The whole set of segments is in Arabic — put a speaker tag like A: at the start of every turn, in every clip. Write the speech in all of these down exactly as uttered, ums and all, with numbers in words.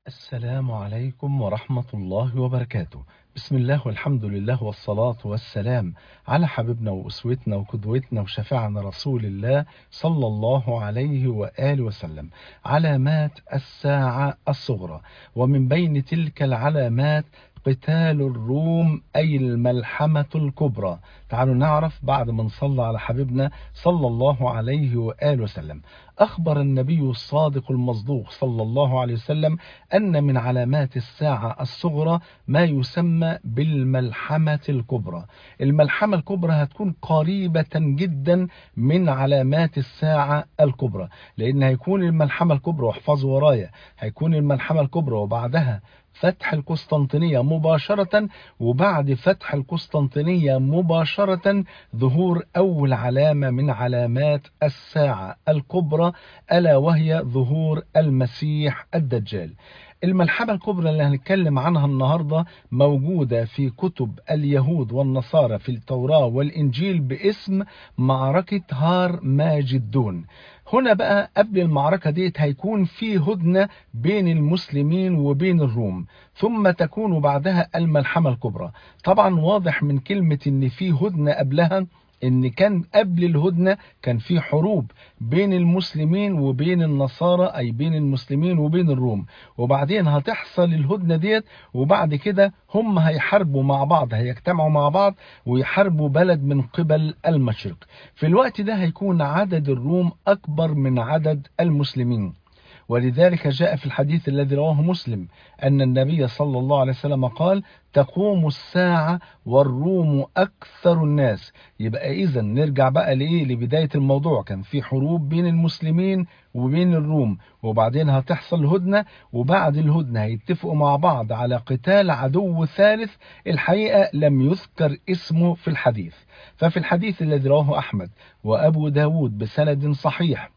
A: السلام عليكم ورحمة الله وبركاته. بسم الله والحمد لله والصلاة والسلام على حبيبنا وأسوتنا وقدوتنا وشفيعنا رسول الله صلى الله عليه وآله وسلم. علامات الساعة الصغرى، ومن بين تلك العلامات قتال الروم أي الملحمة الكبرى. تعالوا نعرف بعد ما نصلى على حبيبنا صلى الله عليه وآله وسلم. أخبر النبي الصادق المصدوق صلى الله عليه وسلم أن من علامات الساعة الصغرى ما يسمى بالملحمة الكبرى. الملحمة الكبرى هتكون قريبة جدا من علامات الساعة الكبرى، لأن هيكون الملحمة الكبرى، واحفظوا ورايا، هيكون الملحمة الكبرى وبعدها فتح القسطنطينية مباشرة، وبعد فتح القسطنطينية مباشرة ظهور أول علامة من علامات الساعة الكبرى، ألا وهي ظهور المسيح الدجال. الملحمة الكبرى اللي هنتكلم عنها النهاردة موجودة في كتب اليهود والنصارى في التوراة والإنجيل باسم معركة هار ماجدون. هنا بقى قبل المعركة ديت هيكون في هدنة بين المسلمين وبين الروم، ثم تكون بعدها الملحمة الكبرى. طبعا واضح من كلمة ان في هدنة قبلها ان كان قبل الهدنة كان في حروب بين المسلمين وبين النصارى، اي بين المسلمين وبين الروم، وبعدين هتحصل الهدنة ديت، وبعد كده هم هيحاربوا مع بعض، هيجتمعوا مع بعض ويحاربوا بلد من قبل المشرق. في الوقت ده هيكون عدد الروم اكبر من عدد المسلمين، ولذلك جاء في الحديث الذي رواه مسلم أن النبي صلى الله عليه وسلم قال: تقوم الساعة والروم أكثر الناس. يبقى إذا نرجع بقى لإيه، لبداية الموضوع. كان في حروب بين المسلمين وبين الروم، وبعدين هتحصل هدنة، وبعد الهدنة هيتفقوا مع بعض على قتال عدو ثالث الحقيقة لم يذكر اسمه في الحديث. ففي الحديث الذي رواه أحمد وأبو داود بسند صحيح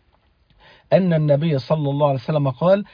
A: أن النبي صلى الله عليه وسلم قال: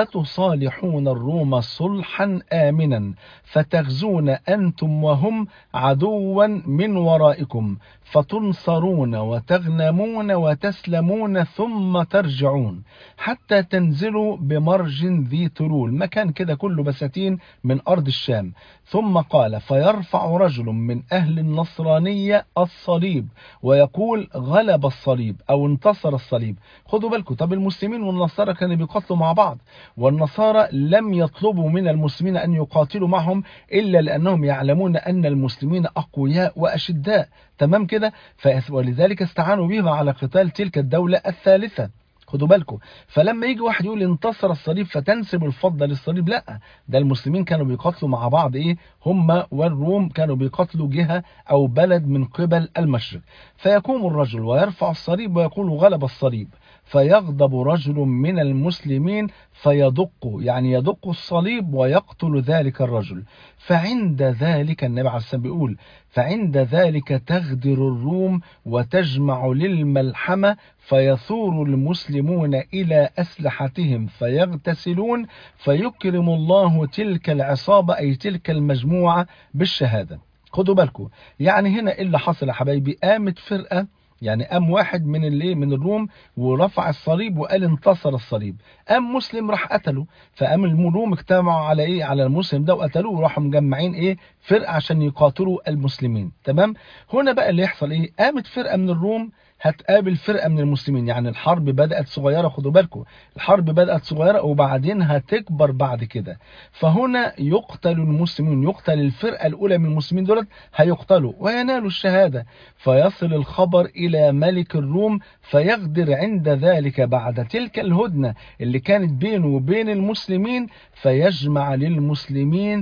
A: ستصالحون الروم صلحا آمنا، فتغزون أنتم وهم عدوا من ورائكم، فتنصرون وتغنمون وتسلمون ثم ترجعون حتى تنزلوا بمرج ذي ترول، مكان كده كله بساتين من أرض الشام. ثم قال: فيرفع رجل من أهل النصرانية الصليب ويقول: غلب الصليب أو انتصر الصليب. خدوا بالكم، طب المسلمين والنصارى كانوا بيقاتلوا مع بعض، والنصارى لم يطلبوا من المسلمين أن يقاتلوا معهم إلا لأنهم يعلمون أن المسلمين أقوياء وأشداء، تمام كده؟ ولذلك استعانوا بهم على قتال تلك الدولة الثالثة. خدوا بالكم، فلما يجي واحد يقول انتصر الصليب فتنسب الفضل للصليب، لا، ده المسلمين كانوا بيقاتلوا مع بعض، ايه هم والروم كانوا بيقاتلوا جهة او بلد من قبل المشرق. فيقوم الرجل ويرفع الصليب ويقول: غلب الصليب. فيغضب رجل من المسلمين فيدق، يعني يدق الصليب ويقتل ذلك الرجل. فعند ذلك النبي عليه الصلاة والسلام بيقول: فعند ذلك تغدر الروم وتجمع للملحمة، فيثور المسلمون إلى أسلحتهم فيغتسلون، فيكرم الله تلك العصابة أي تلك المجموعة بالشهادة. خدوا بالكم، يعني هنا إيه اللي حصل يا حبايبي؟ قامت فرقة، يعني قام واحد من الايه من الروم ورفع الصليب وقال انتصر الصليب، قام مسلم راح قتله، فقام الروم اجتمعوا على ايه على المسلم ده وقتلوه، وراحوا مجمعين ايه فرقه عشان يقاتلوا المسلمين، تمام. هنا بقى اللي يحصل ايه، قامت فرقه من الروم هتقابل فرقه من المسلمين، يعني الحرب بدات صغيره، خدوا بالكم الحرب بدات صغيره وبعدين هتكبر بعد كده. فهنا يقتل المسلمين، يقتل الفرقه الاولى من المسلمين دولت هيقتلوا وينالوا الشهاده، فيصل الخبر إلى ملك الروم فيغدر عند ذلك بعد تلك الهدنة اللي كانت بينه وبين المسلمين، فيجمع للمسلمين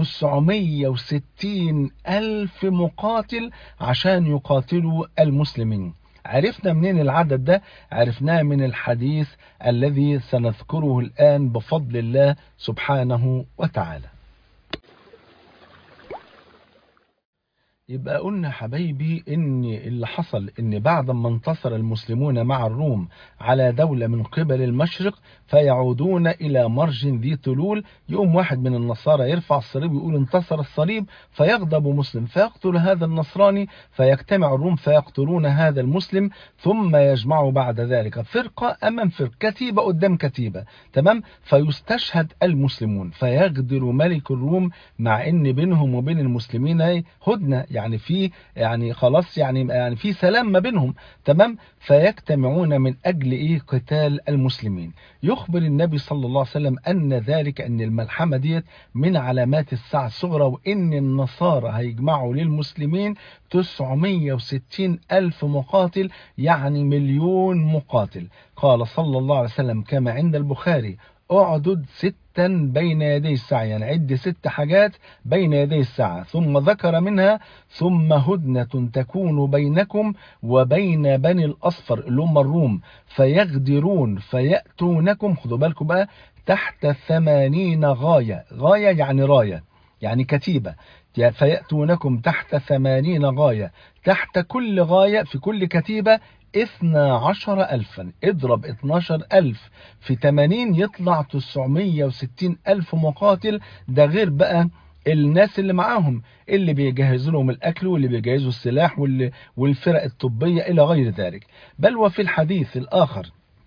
A: تسعمية وستين ألف مقاتل عشان يقاتلوا المسلمين. عرفنا منين العدد ده؟ عرفناه من الحديث الذي سنذكره الآن بفضل الله سبحانه وتعالى. يبقى قلنا حبايبي ان اللي حصل ان بعد ما انتصر المسلمون مع الروم على دولة من قبل المشرق فيعودون الى مرج ذي تلول، يقوم واحد من النصارى يرفع الصليب ويقول انتصر الصليب، فيغضب مسلم فيقتل هذا النصراني، فيجتمع الروم فيقتلون هذا المسلم، ثم يجمعوا بعد ذلك فرقة امام فرقة، كتيبة قدام كتيبة، تمام، فيستشهد المسلمون، فيغدر ملك الروم مع ان بينهم وبين المسلمين هدنة، يعني في يعني خلاص يعني يعني في سلام ما بينهم، تمام، فيجتمعون من اجل ايه؟ قتال المسلمين. يخبر النبي صلى الله عليه وسلم ان ذلك، ان الملحمه ديت من علامات الساعه الصغرى، وان النصارى هيجمعوا للمسلمين تسعمائة وستين الف مقاتل، يعني مليون مقاتل. قال صلى الله عليه وسلم كما عند البخاري: اعدد ستا بين يدي الساعة، يعني عد ست حاجات بين يدي الساعة، ثم ذكر منها: ثم هدنة تكون بينكم وبين بني الأصفر اللي هم الروم، فيغدرون فيأتونكم، خدوا بالكم بقى، تحت ثمانين غاية، غاية يعني راية، يعني كتيبة، فيأتونكم تحت ثمانين غاية، تحت كل غاية في كل كتيبة اثنا عشر ألفا، اضرب اتناشر ألف في ثمانين يطلع تسعمائة وستين ألف مقاتل، ده غير بقى الناس اللي معاهم اللي بيجهزوا لهم الأكل واللي بيجهزوا السلاح واللي والفرق الطبية إلى غير ذلك. بل وفي الحديث الآخر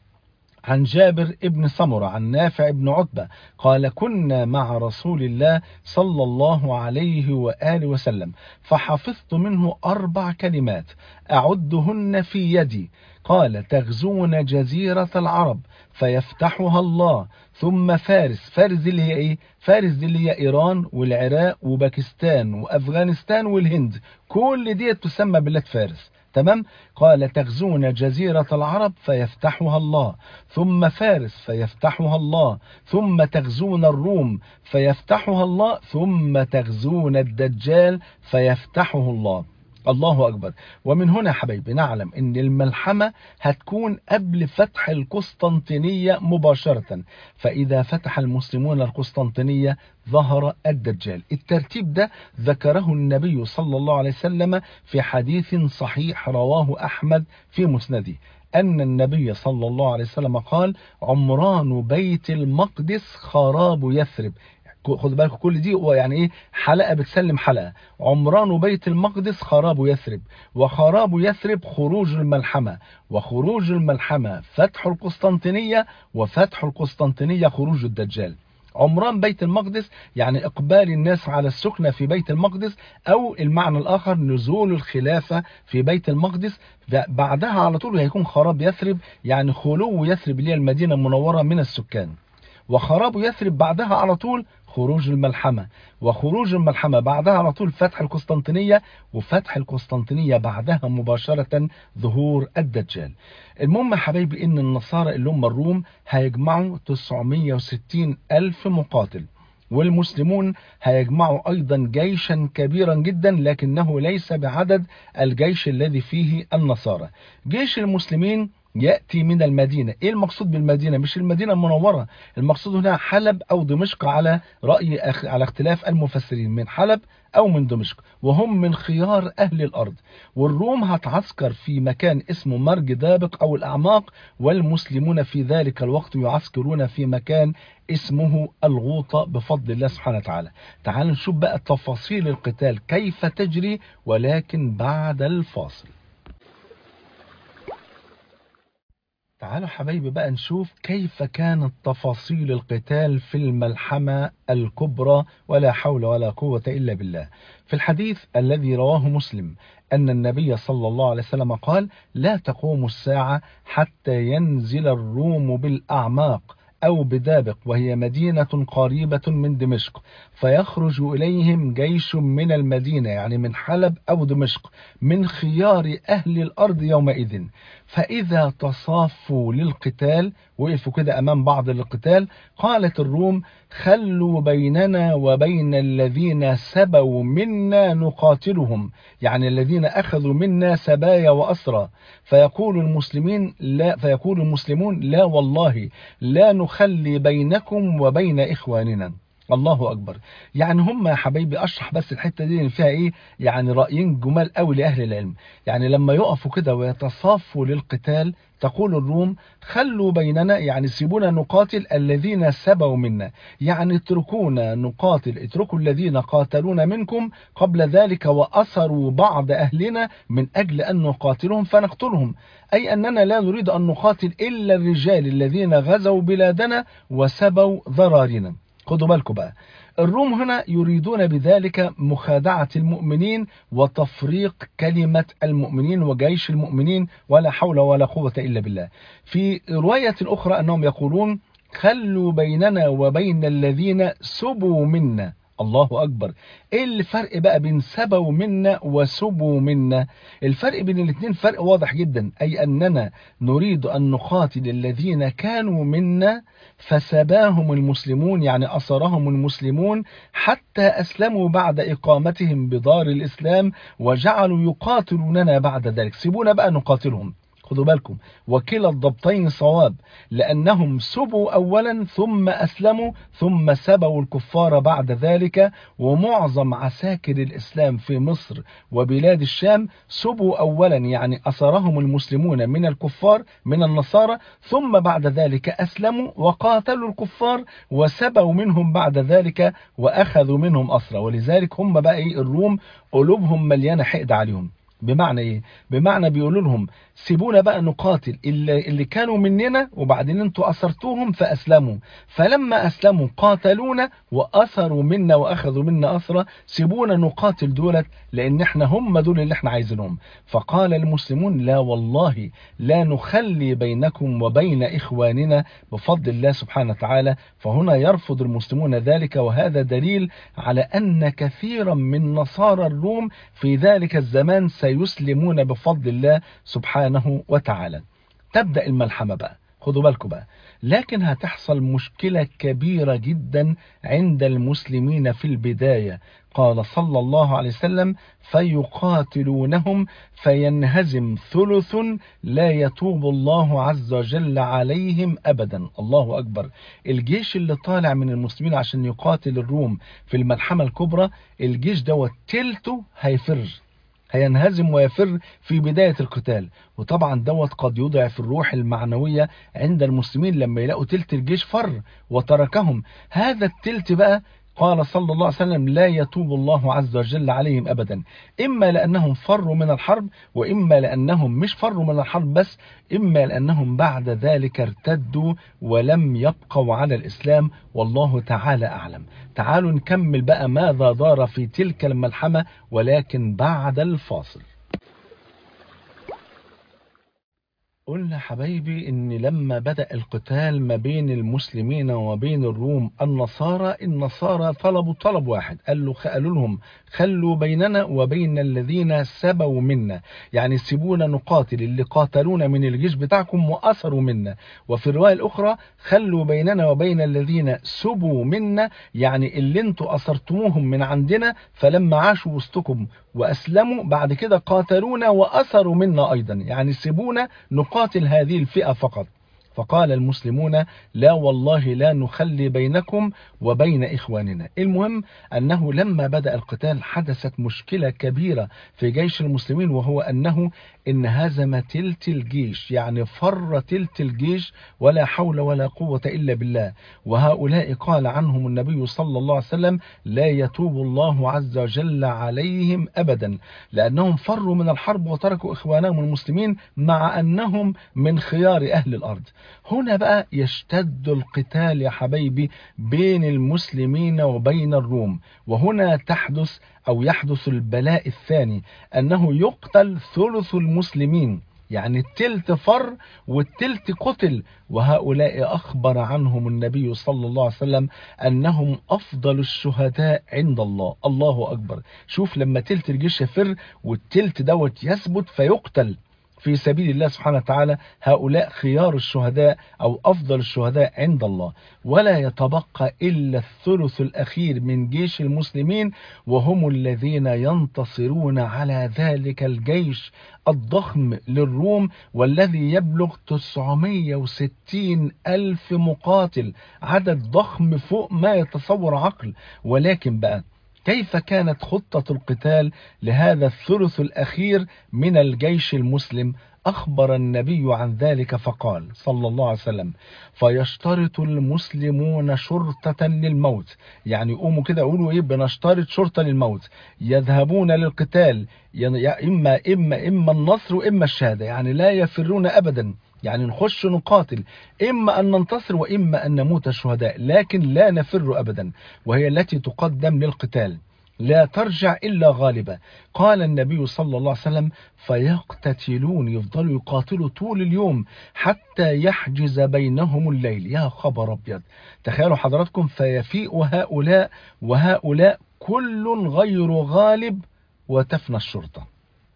A: عن جابر ابن سمرة عن نافع ابن عتبة قال: كنا مع رسول الله صلى الله عليه وآله وسلم فحفظت منه أربع كلمات أعدهن في يدي. قال: تغزون جزيرة العرب فيفتحها الله، ثم فارس، فارس دي اللي هي ايه؟ فارس دي اللي هي ايران والعراق وباكستان وافغانستان والهند، كل دي تسمى بلاد فارس، تمام. قال: تغزون جزيرة العرب فيفتحها الله، ثم فارس فيفتحها الله، ثم تغزون الروم فيفتحها الله، ثم تغزون الدجال فيفتحه الله. الله أكبر. ومن هنا حبيبي نعلم ان الملحمة هتكون قبل فتح القسطنطينية مباشرة، فإذا فتح المسلمون القسطنطينية ظهر الدجال. الترتيب ده ذكره النبي صلى الله عليه وسلم في حديث صحيح رواه أحمد في مسنده، أن النبي صلى الله عليه وسلم قال: عمران بيت المقدس خراب يثرب. خد بالك كل دي يعني ايه؟ حلقة بتسلم حلقة. عمران بيت المقدس خراب يثرب، وخراب يثرب خروج الملحمة، وخروج الملحمة فتح القسطنطينية، وفتح القسطنطينية خروج الدجال. عمران بيت المقدس يعني إقبال الناس على السكنة في بيت المقدس، أو المعنى الآخر نزول الخلافة في بيت المقدس. بعدها على طول هيكون خراب يثرب، يعني خلو يثرب اللي هي المدينة المنورة من السكان. وخراب يثرب بعدها على طول خروج الملحمة، وخروج الملحمة بعدها على طول فتح القسطنطينية، وفتح القسطنطينية بعدها مباشرة ظهور الدجال. المهم يا حبايبي ان النصارى اللي هم الروم هيجمعوا تسعمائة وستين ألف مقاتل، والمسلمون هيجمعوا أيضا جيشا كبيرا جدا، لكنه ليس بعدد الجيش الذي فيه النصارى. جيش المسلمين يأتي من المدينة. ايه المقصود بالمدينة؟ مش المدينة المنورة، المقصود هنا حلب او دمشق، على رأي أخ... على اختلاف المفسرين، من حلب او من دمشق، وهم من خيار اهل الارض. والروم هتعسكر في مكان اسمه مرج دابق او الاعماق، والمسلمون في ذلك الوقت يعسكرون في مكان اسمه الغوطة بفضل الله سبحانه وتعالى. تعالوا نشوف بقى تفاصيل القتال كيف تجري، ولكن بعد الفاصل. تعالوا حبايبي بقى نشوف كيف كانت تفاصيل القتال في الملحمة الكبرى، ولا حول ولا قوة إلا بالله. في الحديث الذي رواه مسلم أن النبي صلى الله عليه وسلم قال: لا تقوم الساعة حتى ينزل الروم بالأعماق أو بدابق، وهي مدينة قريبة من دمشق، فيخرج إليهم جيش من المدينة، يعني من حلب أو دمشق، من خيار أهل الأرض يومئذ. فإذا تصافوا للقتال، وقفوا كده أمام بعض للقتال، قالت الروم: خلوا بيننا وبين الذين سبوا منا نقاتلهم، يعني الذين أخذوا منا سبايا وأسرى. فيقول المسلمين لا فيقول المسلمون: لا والله لا نخلي بينكم وبين إخواننا. الله أكبر. يعني هم يا حبايبي، أشرح بس الحتة دي اللي فيها إيه، يعني رأيين جمال قوي لأهل العلم. يعني لما يقفوا كده ويتصافوا للقتال، تقول الروم: خلوا بيننا، يعني سيبونا نقاتل الذين سبوا منا، يعني اتركونا نقاتل، اتركوا الذين قاتلونا منكم قبل ذلك وأسروا بعض أهلنا من أجل أن نقاتلهم فنقتلهم. أي أننا لا نريد أن نقاتل إلا الرجال الذين غزوا بلادنا وسبوا ضرارنا. خدوا بالكم بقى، الروم هنا يريدون بذلك مخادعة المؤمنين وتفريق كلمة المؤمنين وجيش المؤمنين، ولا حول ولا قوة إلا بالله. في رواية أخرى أنهم يقولون: خلوا بيننا وبين الذين سبوا منا. الله أكبر. إيه الفرق بقى بين سبوا منا وسبوا منا؟ الفرق بين الاثنين فرق واضح جدا، أي أننا نريد أن نقاتل الذين كانوا منا فسباهم المسلمون، يعني أسرهم المسلمون حتى أسلموا بعد إقامتهم بدار الإسلام وجعلوا يقاتلوننا بعد ذلك. سيبونا بقى نقاتلهم. خدوا بالكم، وكلا الضبطين صواب، لأنهم سبوا أولا ثم أسلموا ثم سبوا الكفار بعد ذلك. ومعظم عساكر الإسلام في مصر وبلاد الشام سبوا أولا، يعني أسرهم المسلمون من الكفار من النصارى، ثم بعد ذلك أسلموا وقاتلوا الكفار وسبوا منهم بعد ذلك وأخذوا منهم أسرى. ولذلك هم بقى إيه، الروم قلوبهم مليانة حقد عليهم. بمعنى ايه؟ بمعنى بيقولوا لهم: سيبونا بقى نقاتل اللي, اللي كانوا مننا، وبعدين انتوا أسرتوهم فأسلموا، فلما أسلموا قاتلونا وأثروا منا وأخذوا منا أسرى، سيبونا نقاتل دولت لأن احنا هم دول اللي احنا عايزينهم. فقال المسلمون: لا والله لا نخلي بينكم وبين إخواننا بفضل الله سبحانه وتعالى. فهنا يرفض المسلمون ذلك، وهذا دليل على أن كثيرا من نصارى الروم في ذلك الزمان سيسلمون بفضل الله سبحانه وتعالى. تبدأ الملحمة بقى، خدوا بالكم بقى، لكن هتحصل مشكلة كبيرة جدا عند المسلمين في البداية. قال صلى الله عليه وسلم: فيقاتلونهم فينهزم ثلث لا يتوب الله عز وجل عليهم أبدا. الله أكبر. الجيش اللي طالع من المسلمين عشان يقاتل الروم في الملحمة الكبرى، الجيش دوت تلته هيفر، هينهزم ويفر في بداية القتال. وطبعا دوت قد يضعف الروح المعنوية عند المسلمين لما يلاقوا تلت الجيش فر وتركهم. هذا التلت بقى قال صلى الله عليه وسلم: لا يتوب الله عز وجل عليهم أبدا، إما لأنهم فروا من الحرب، وإما لأنهم مش فروا من الحرب بس، إما لأنهم بعد ذلك ارتدوا ولم يبقوا على الإسلام. والله تعالى أعلم. تعالوا نكمل بقى ماذا دار في تلك الملحمة، ولكن بعد الفاصل. قلنا حبايبي ان لما بدأ القتال ما بين المسلمين وبين الروم النصارى، النصارى طلبوا طلب واحد، قالوا قالوا لهم: خلوا بيننا وبين الذين سبوا منا، يعني سيبونا نقاتل اللي قاتلونا من الجيش بتاعكم وأسروا منا. وفي الرواية الأخرى: خلوا بيننا وبين الذين سبوا منا، يعني اللي انتوا أسرتموهم من عندنا فلما عاشوا وسطكم وأسلموا بعد كده قاتلونا وأسروا منا أيضا، يعني سيبونا نقاتل هذه الفئة فقط. فقال المسلمون: لا والله لا نخلي بينكم وبين إخواننا. المهم أنه لما بدأ القتال حدثت مشكلة كبيرة في جيش المسلمين، وهو أنه انهزم تلت الجيش، يعني فر تلت الجيش، ولا حول ولا قوة إلا بالله. وهؤلاء قال عنهم النبي صلى الله عليه وسلم: لا يتوب الله عز وجل عليهم أبدا، لأنهم فروا من الحرب وتركوا إخوانهم المسلمين مع أنهم من خيار أهل الأرض. هنا بقى يشتد القتال يا حبايبي بين المسلمين وبين الروم، وهنا تحدث أو يحدث البلاء الثاني، أنه يقتل ثلث المسلمين، يعني التلت فر والتلت قتل. وهؤلاء أخبر عنهم النبي صلى الله عليه وسلم أنهم أفضل الشهداء عند الله. الله أكبر. شوف لما تلت الجيش يفر والتلت دوت يثبت فيقتل، في سبيل الله سبحانه وتعالى، هؤلاء خيار الشهداء أو أفضل الشهداء عند الله. ولا يتبقى إلا الثلث الأخير من جيش المسلمين، وهم الذين ينتصرون على ذلك الجيش الضخم للروم، والذي يبلغ تسعمائة وستين ألف مقاتل، عدد ضخم فوق ما يتصور عقل. ولكن بقى كيف كانت خطة القتال لهذا الثلث الأخير من الجيش المسلم؟ أخبر النبي عن ذلك فقال صلى الله عليه وسلم: فيشترط المسلمون شرطة للموت. يعني يقوموا كده يقولوا إيه؟ بنشترط شرطة للموت، يذهبون للقتال إما إما إما النصر وإما الشهادة، يعني لا يفرون أبدا، يعني نخش نقاتل، إما أن ننتصر وإما أن نموت شهداء، لكن لا نفر أبدا، وهي التي تقدم للقتال، لا ترجع إلا غالبة. قال النبي صلى الله عليه وسلم: فيقتتلون، يفضلوا يقاتلوا طول اليوم حتى يحجز بينهم الليل. يا خبر أبيض! تخيلوا حضراتكم، فيفيء هؤلاء وهؤلاء كل غير غالب وتفنى الشرطة.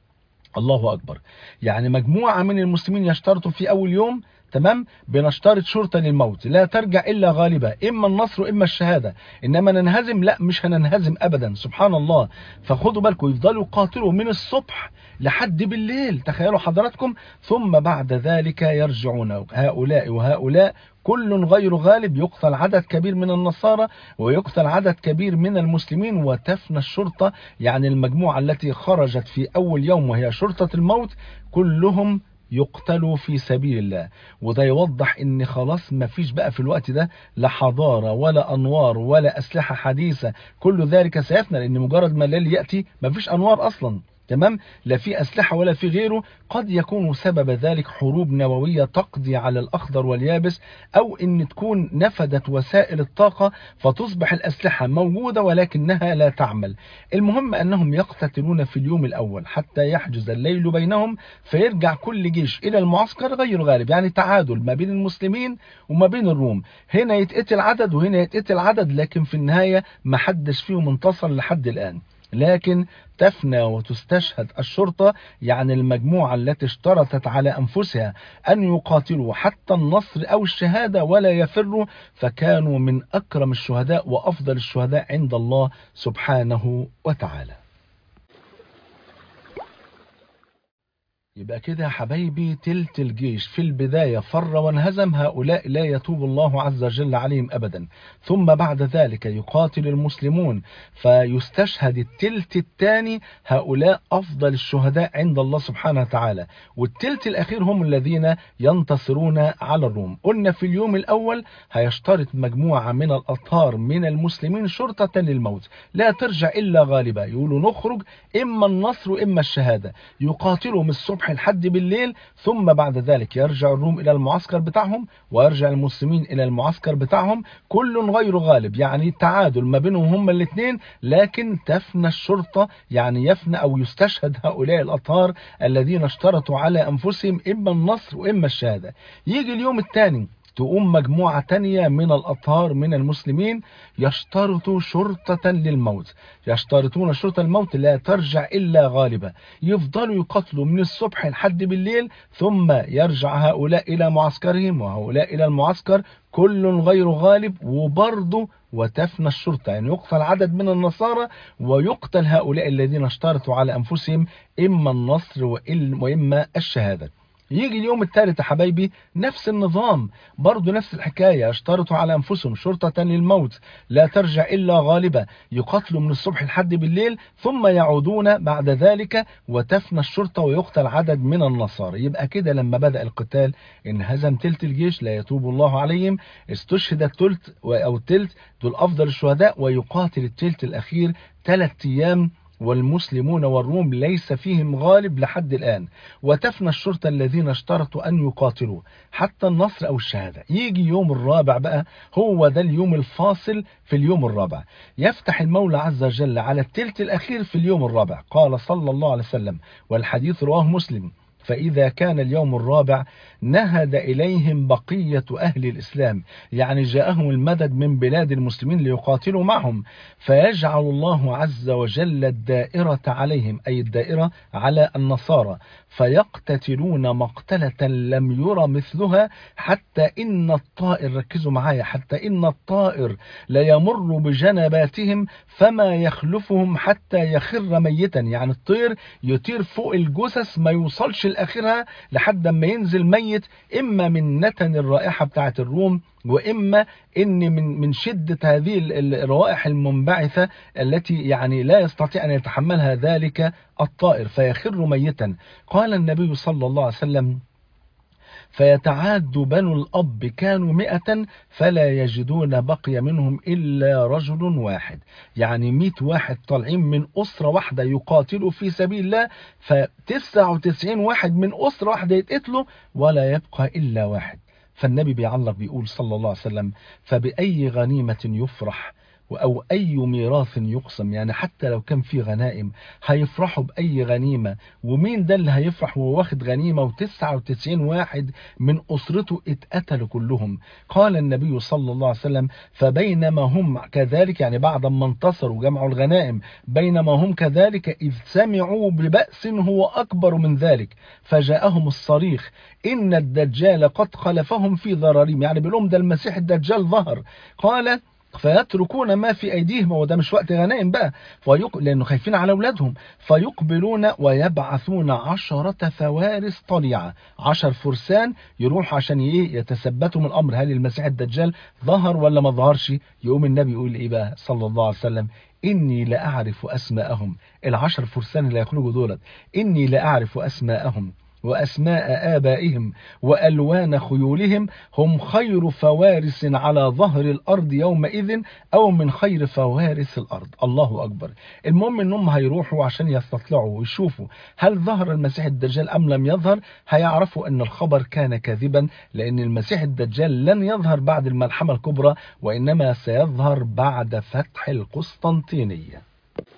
A: الله أكبر! يعني مجموعة من المسلمين يشترطوا في أول يوم، تمام، بنشترط شرطة للموت لا ترجع إلا غالبة، إما النصر وإما الشهادة، إنما ننهزم لا، مش هننهزم أبدا. سبحان الله! فخدوا بالكم، يفضلوا يقاتلوا من الصبح لحد بالليل، تخيلوا حضراتكم، ثم بعد ذلك يرجعون هؤلاء وهؤلاء كل غير غالب، يقتل عدد كبير من النصارى ويقتل عدد كبير من المسلمين، وتفنى الشرطة، يعني المجموعة التي خرجت في أول يوم وهي شرطة الموت كلهم يقتلوا في سبيل الله. وده يوضح ان خلاص ما فيش بقى في الوقت ده لا حضارة ولا انوار ولا اسلحة حديثة، كل ذلك سيفنى، لان مجرد ما الليل يأتي ما فيش انوار اصلا، تمام، لا في أسلحة ولا في غيره. قد يكون سبب ذلك حروب نووية تقضي على الأخضر واليابس، أو إن تكون نفدت وسائل الطاقة فتصبح الأسلحة موجودة ولكنها لا تعمل. المهم أنهم يقتتلون في اليوم الأول حتى يحجز الليل بينهم، فيرجع كل جيش إلى المعسكر غير غالب، يعني تعادل ما بين المسلمين وما بين الروم، هنا يتقتل عدد وهنا يتقتل عدد، لكن في النهاية ما حدش فيهم انتصر لحد الآن. لكن تفنى وتستشهد الشرطة، يعني المجموعة التي اشترطت على أنفسها أن يقاتلوا حتى النصر أو الشهادة ولا يفروا، فكانوا من أكرم الشهداء وأفضل الشهداء عند الله سبحانه وتعالى. يبقى كده يا حبايبي تلت الجيش في البداية فر وانهزم، هؤلاء لا يتوب الله عز وجل عليهم أبدا. ثم بعد ذلك يقاتل المسلمون فيستشهد التلت الثاني، هؤلاء أفضل الشهداء عند الله سبحانه وتعالى. والتلت الأخير هم الذين ينتصرون على الروم. قلنا في اليوم الأول هيشترط مجموعة من الأطهار من المسلمين شرطة للموت لا ترجع إلا غالبة، يقولوا نخرج إما النصر وإما الشهادة، يقاتلوا من الصبح لحد بالليل، ثم بعد ذلك يرجع الروم إلى المعسكر بتاعهم ويرجع المسلمين إلى المعسكر بتاعهم، كل غير غالب، يعني تعادل ما بينهم هم الاثنين، لكن تفنى الشرطة، يعني يفنى أو يستشهد هؤلاء الأطهار الذين اشترطوا على أنفسهم إما النصر وإما الشهادة. يجي اليوم الثاني تقوم مجموعة تانية من الأطهار من المسلمين يشترطوا شرطة للموت، يشترطون شرطة الموت لا ترجع إلا غالبة، يفضلوا يقتلوا من الصبح لحد بالليل، ثم يرجع هؤلاء إلى معسكرهم وهؤلاء إلى المعسكر، كل غير غالب، وبرضه وتفنى الشرطة، يعني يقتل عدد من النصارى ويقتل هؤلاء الذين اشترطوا على أنفسهم إما النصر وإما الشهادة. يجي اليوم الثالث يا حبايبي نفس النظام، برضو نفس الحكاية، اشترطوا على أنفسهم شرطة للموت لا ترجع إلا غالبة، يقاتلوا من الصبح لحد بالليل، ثم يعودون بعد ذلك وتفنى الشرطة ويقتل عدد من النصارى. يبقى كده لما بدأ القتال انهزم تلت الجيش لا يتوب الله عليهم، استشهد التلت أو التلت دول أفضل الشهداء، ويقاتل التلت الأخير ثلاث أيام، والمسلمون والروم ليس فيهم غالب لحد الآن، وتفنى الشرطة الذين اشترطوا أن يقاتلوا حتى النصر أو الشهادة. يجي يوم الرابع بقى، هو ده اليوم الفاصل. في اليوم الرابع يفتح المولى عز وجل على التلت الأخير في اليوم الرابع، قال صلى الله عليه وسلم، والحديث رواه مسلم: فإذا كان اليوم الرابع نهد إليهم بقية أهل الإسلام، يعني جاءهم المدد من بلاد المسلمين ليقاتلوا معهم، فيجعل الله عز وجل الدائرة عليهم، أي الدائرة على النصارى، فيقتتلون مقتلة لم يرى مثلها، حتى إن الطائر، ركزوا معايا، حتى إن الطائر ليمر بجنباتهم فما يخلفهم حتى يخر ميتا، يعني الطير يطير فوق الجثث ما يوصلش لآخرها لحد ما ينزل ميت، إما من نتن الرائحة بتاعة الروم، وإما إن من من شدة هذه الروائح المنبعثة التي يعني لا يستطيع أن يتحملها ذلك الطائر فيخر ميتا. قال النبي صلى الله عليه وسلم: فيتعاد بنو الأب كانوا مئة فلا يجدون بقي منهم إلا رجل واحد، يعني مئة واحد طالعين من أسرة واحدة يقاتلوا في سبيل الله، فتسعة وتسعين واحد من أسرة واحدة يتقتلوا ولا يبقى إلا واحد. فالنبي بيعلق بيقول صلى الله عليه وسلم: فبأي غنيمة يفرح أو أي ميراث يقسم، يعني حتى لو كان في غنائم هيفرحوا بأي غنيمة، ومين ده اللي هيفرح وهو واخد غنيمة وتسعة وتسعين واحد من أسرته اتقتلوا كلهم؟ قال النبي صلى الله عليه وسلم: فبينما هم كذلك، يعني بعد ما انتصروا وجمعوا الغنائم، بينما هم كذلك إذ سمعوا ببأس هو أكبر من ذلك، فجاءهم الصريخ إن الدجال قد خلفهم في ضراريم، يعني بيقولهم ده المسيح الدجال ظهر. قال: فيتركون ما في أيديهم، وده مش وقت غنائم بقى، فيق... لأنه خايفين على أولادهم، فيقبلون ويبعثون عشرة فوارس طليعة، عشر فرسان يروح عشان يتثبتوا من الأمر، هل المسيح الدجال ظهر ولا ما ظهرش؟ يقوم النبي يقول إيه بقى صلى الله عليه وسلم: إني لأعرف أسماءهم، العشر فرسان اللي يخرجوا دولت، إني لأعرف أسماءهم وأسماء آبائهم وألوان خيولهم، هم خير فوارس على ظهر الأرض يومئذ أو من خير فوارس الأرض. الله أكبر. المهم أنهم هيروحوا عشان يستطلعوا ويشوفوا هل ظهر المسيح الدجال أم لم يظهر، هيعرفوا أن الخبر كان كاذبا، لأن المسيح الدجال لن يظهر بعد الملحمة الكبرى، وإنما سيظهر بعد فتح القسطنطينية.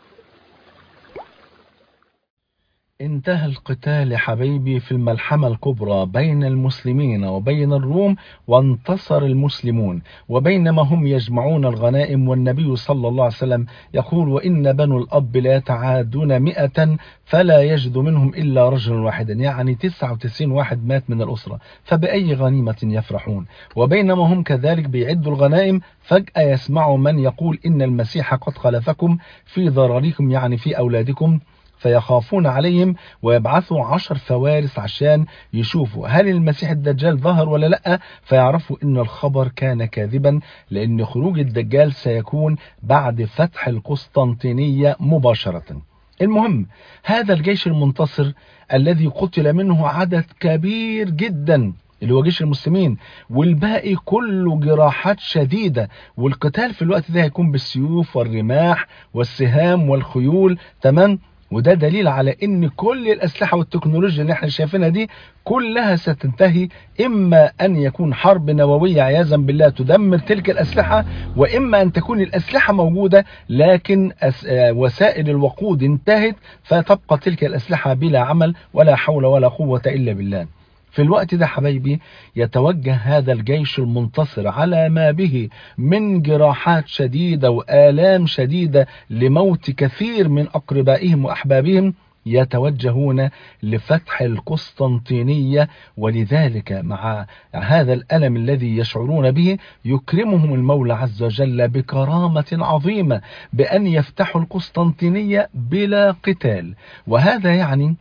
A: انتهى القتال حبيبي في الملحمة الكبرى بين المسلمين وبين الروم، وانتصر المسلمون، وبينما هم يجمعون الغنائم والنبي صلى الله عليه وسلم يقول: وإن بنو الأب لا يتعادون مئة فلا يجد منهم إلا رجل واحدا، يعني تسعة وتسعين واحد مات من الأسرة، فبأي غنيمة يفرحون؟ وبينما هم كذلك بيعدوا الغنائم، فجأة يسمعوا من يقول: إن المسيح قد خلفكم في ضراركم، يعني في أولادكم، فيخافون عليهم ويبعثوا عشر فوارس عشان يشوفوا هل المسيح الدجال ظهر ولا لأ، فيعرفوا ان الخبر كان كاذبا، لان خروج الدجال سيكون بعد فتح القسطنطينية مباشرة. المهم، هذا الجيش المنتصر الذي قتل منه عدد كبير جدا اللي هو جيش المسلمين، والباقي كله جراحات شديدة، والقتال في الوقت ده هيكون بالسيوف والرماح والسهام والخيول، تمام؟ وده دليل على ان كل الاسلحة والتكنولوجيا اللي احنا شايفينها دي كلها ستنتهي، اما ان يكون حرب نووية عياذا بالله تدمر تلك الاسلحة، واما ان تكون الاسلحة موجودة لكن وسائل الوقود انتهت، فتبقى تلك الاسلحة بلا عمل، ولا حول ولا قوة الا بالله. في الوقت ده حبايبي يتوجه هذا الجيش المنتصر على ما به من جراحات شديدة وآلام شديدة لموت كثير من أقربائهم وأحبابهم، يتوجهون لفتح القسطنطينية. ولذلك مع هذا الألم الذي يشعرون به يكرمهم المولى عز وجل بكرامة عظيمة بأن يفتحوا القسطنطينية بلا قتال. وهذا يعني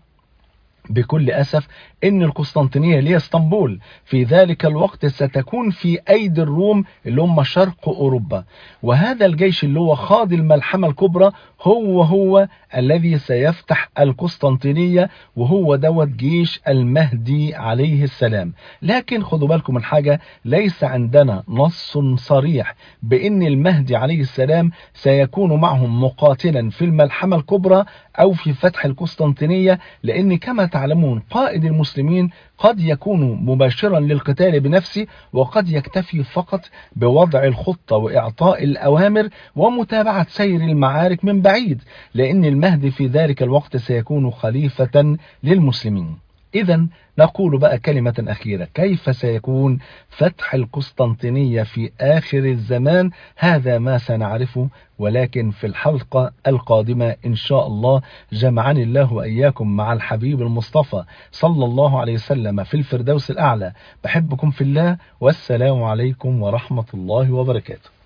A: بكل أسف إن القسطنطينية اللي هي اسطنبول في ذلك الوقت ستكون في أيدي الروم اللي هم شرق أوروبا، وهذا الجيش اللي هو خاض الملحمة الكبرى هو هو الذي سيفتح القسطنطينية، وهو دوت جيش المهدي عليه السلام. لكن خدوا بالكم من حاجة، ليس عندنا نص صريح بأن المهدي عليه السلام سيكون معهم مقاتلا في الملحمة الكبرى أو في فتح القسطنطينية، لأن كما تعلمون قائد المسلمين قد يكون مباشرا للقتال بنفسه، وقد يكتفي فقط بوضع الخطة وإعطاء الأوامر ومتابعة سير المعارك من بعيد، لأن المهدي في ذلك الوقت سيكون خليفة للمسلمين. إذا نقول بقى كلمة أخيرة: كيف سيكون فتح القسطنطينية في آخر الزمان؟ هذا ما سنعرفه، ولكن في الحلقة القادمة إن شاء الله. جمعني الله وإياكم مع الحبيب المصطفى صلى الله عليه وسلم في الفردوس الأعلى. بحبكم في الله، والسلام عليكم ورحمة الله وبركاته.